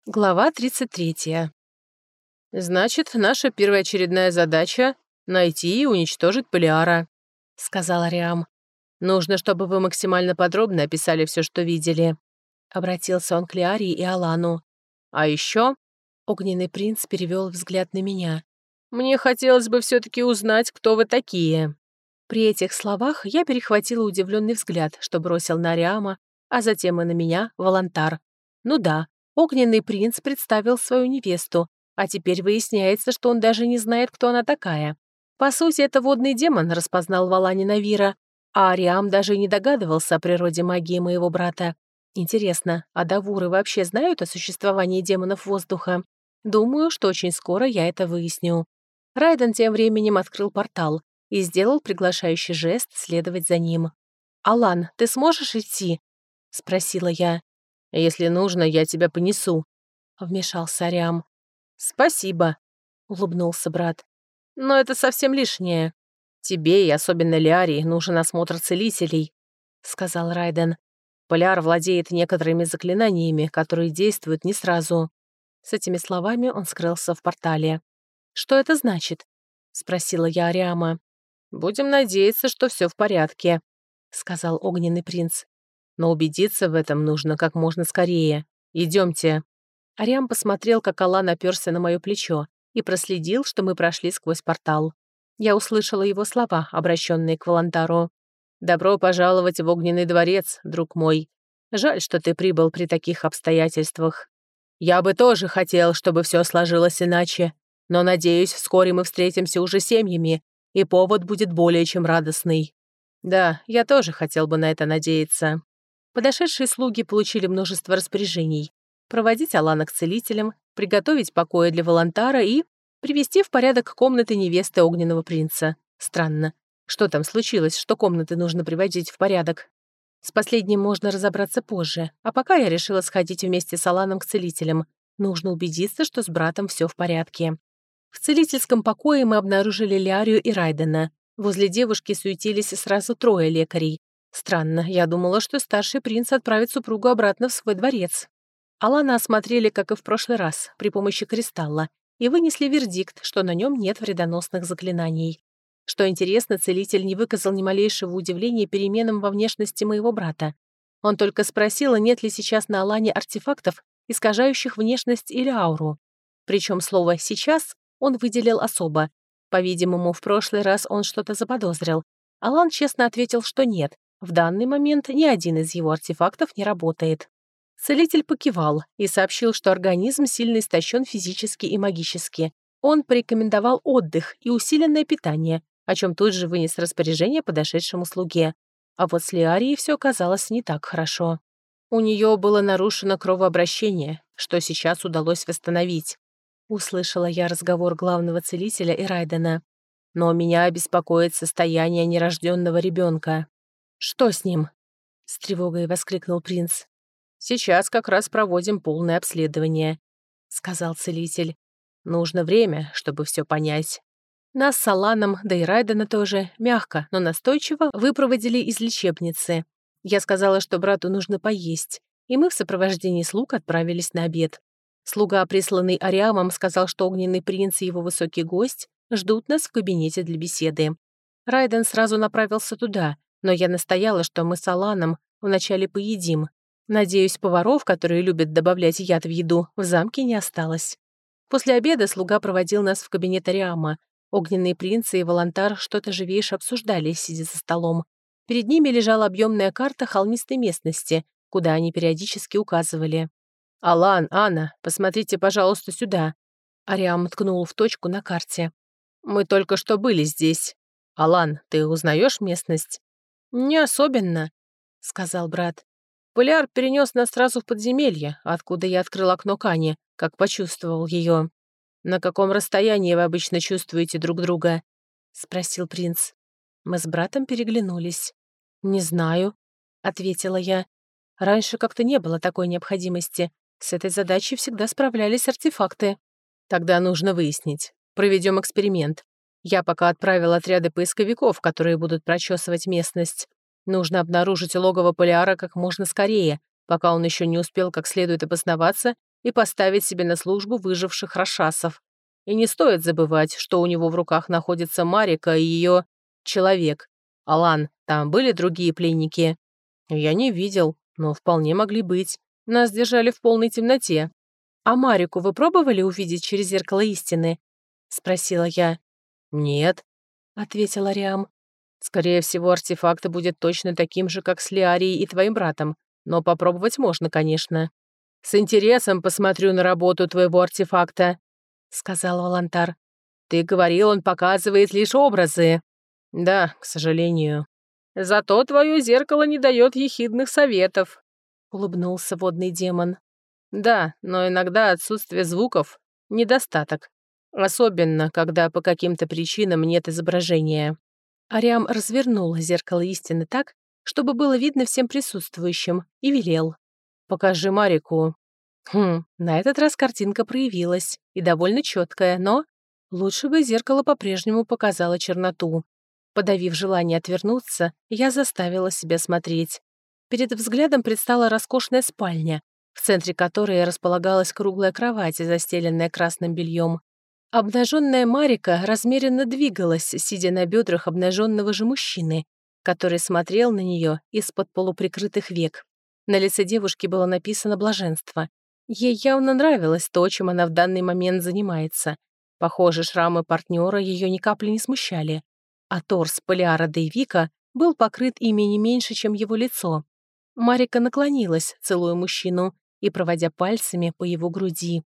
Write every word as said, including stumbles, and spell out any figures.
Глава тридцать третья. «Значит, наша первоочередная задача — найти и уничтожить Полиара», — сказал Ариам. «Нужно, чтобы вы максимально подробно описали все, что видели». Обратился он к Лиарии и Алану. «А еще...» — огненный принц перевел взгляд на меня. «Мне хотелось бы все-таки узнать, кто вы такие». При этих словах я перехватила удивленный взгляд, что бросил на Ариама, а затем и на меня Волонтар. Ну да, огненный принц представил свою невесту, а теперь выясняется, что он даже не знает, кто она такая. По сути, это водный демон распознал Валани Навира, а Ариам даже и не догадывался о природе магии моего брата. Интересно, а давуры вообще знают о существовании демонов воздуха? Думаю, что очень скоро я это выясню. Райден тем временем открыл портал и сделал приглашающий жест следовать за ним. «Алан, ты сможешь идти?» — спросила я. «Если нужно, я тебя понесу», — вмешался Ариам. «Спасибо», — улыбнулся брат. «Но это совсем лишнее. Тебе и особенно Лиарии нужен осмотр целителей», — сказал Райден. «Поляр владеет некоторыми заклинаниями, которые действуют не сразу». С этими словами он скрылся в портале. «Что это значит?» — спросила я Ариама. «Будем надеяться, что все в порядке», — сказал огненный принц. «Но убедиться в этом нужно как можно скорее. Идемте». Ариам посмотрел, как Алан оперся на мое плечо, и проследил, что мы прошли сквозь портал. Я услышала его слова, обращенные к Волонтару. «Добро пожаловать в огненный дворец, друг мой. Жаль, что ты прибыл при таких обстоятельствах. Я бы тоже хотел, чтобы все сложилось иначе, но, надеюсь, вскоре мы встретимся уже семьями, и повод будет более чем радостный. Да, я тоже хотел бы на это надеяться». Подошедшие слуги получили множество распоряжений. Проводить Алана к целителям, приготовить покои для Волонтара и привести в порядок комнаты невесты огненного принца. Странно. Что там случилось, что комнаты нужно приводить в порядок? С последним можно разобраться позже, а пока я решила сходить вместе с Аланом к целителям. Нужно убедиться, что с братом все в порядке. В целительском покое мы обнаружили Лиарию и Райдена. Возле девушки суетились сразу трое лекарей. Странно, я думала, что старший принц отправит супругу обратно в свой дворец. Алана осмотрели, как и в прошлый раз, при помощи кристалла, и вынесли вердикт, что на нем нет вредоносных заклинаний. Что интересно, целитель не выказал ни малейшего удивления переменам во внешности моего брата. Он только спросил, нет ли сейчас на Алане артефактов, искажающих внешность или ауру. Причем слово «сейчас» он выделил особо. По-видимому, в прошлый раз он что-то заподозрил. Алан честно ответил, что нет. В данный момент ни один из его артефактов не работает. Целитель покивал и сообщил, что организм сильно истощен физически и магически. Он порекомендовал отдых и усиленное питание, о чем тут же вынес распоряжение подошедшему слуге. А вот с Лиарией все оказалось не так хорошо. У нее было нарушено кровообращение, что сейчас удалось восстановить. Услышала я разговор главного целителя и Райдена. Но меня беспокоит состояние нерожденного ребенка. «Что с ним?» — с тревогой воскликнул принц. «Сейчас как раз проводим полное обследование», — сказал целитель. «Нужно время, чтобы все понять». Нас с Аланом, да и Райдена тоже, мягко, но настойчиво выпроводили из лечебницы. Я сказала, что брату нужно поесть, и мы в сопровождении слуг отправились на обед. Слуга, присланный Ариамом, сказал, что огненный принц и его высокий гость ждут нас в кабинете для беседы. Райден сразу направился туда, но я настояла, что мы с Аланом вначале поедим. Надеюсь, поваров, которые любят добавлять яд в еду, в замке не осталось. После обеда слуга проводил нас в кабинет Ариама. Огненные принцы и Волонтар что-то живейше обсуждали, сидя за столом. Перед ними лежала объемная карта холмистой местности, куда они периодически указывали. «Алан, Анна, посмотрите, пожалуйста, сюда». Ариам ткнул в точку на карте. «Мы только что были здесь. Алан, ты узнаешь местность?» «Не особенно», — сказал брат. «Поляр перенес нас сразу в подземелье, откуда я открыл окно Кани, как почувствовал ее. «На каком расстоянии вы обычно чувствуете друг друга?» — спросил принц. Мы с братом переглянулись. «Не знаю», — ответила я. «Раньше как-то не было такой необходимости. С этой задачей всегда справлялись артефакты». «Тогда нужно выяснить. Проведем эксперимент. Я пока отправил отряды поисковиков, которые будут прочесывать местность. Нужно обнаружить логово Полиара как можно скорее, пока он еще не успел как следует обосноваться и поставить себе на службу выживших рашасов. И не стоит забывать, что у него в руках находится Марика и ее человек. Алан, там были другие пленники? Я не видел, но вполне могли быть. Нас держали в полной темноте. А Марику вы пробовали увидеть через зеркало истины? Спросила я. Нет, ответил Ариам. Скорее всего, артефакт будет точно таким же, как с Лиарией и твоим братом. Но попробовать можно, конечно. С интересом посмотрю на работу твоего артефакта, сказал Волонтар. Ты говорил, он показывает лишь образы. Да, к сожалению. Зато твое зеркало не дает ехидных советов, улыбнулся водный демон. Да, но иногда отсутствие звуков — недостаток. Особенно, когда по каким-то причинам нет изображения. Ариам развернул зеркало истины так, чтобы было видно всем присутствующим, и велел. «Покажи Марику». Хм, на этот раз картинка проявилась, и довольно четкая, но лучше бы зеркало по-прежнему показало черноту. Подавив желание отвернуться, я заставила себя смотреть. Перед взглядом предстала роскошная спальня, в центре которой располагалась круглая кровать, застеленная красным бельем. Обнаженная Марика размеренно двигалась, сидя на бедрах обнаженного же мужчины, который смотрел на нее из-под полуприкрытых век. На лице девушки было написано блаженство. Ей явно нравилось то, чем она в данный момент занимается. Похоже, шрамы партнера ее ни капли не смущали. А торс Полиара Дейвика был покрыт ими не меньше, чем его лицо. Марика наклонилась, целуя мужчину и проводя пальцами по его груди.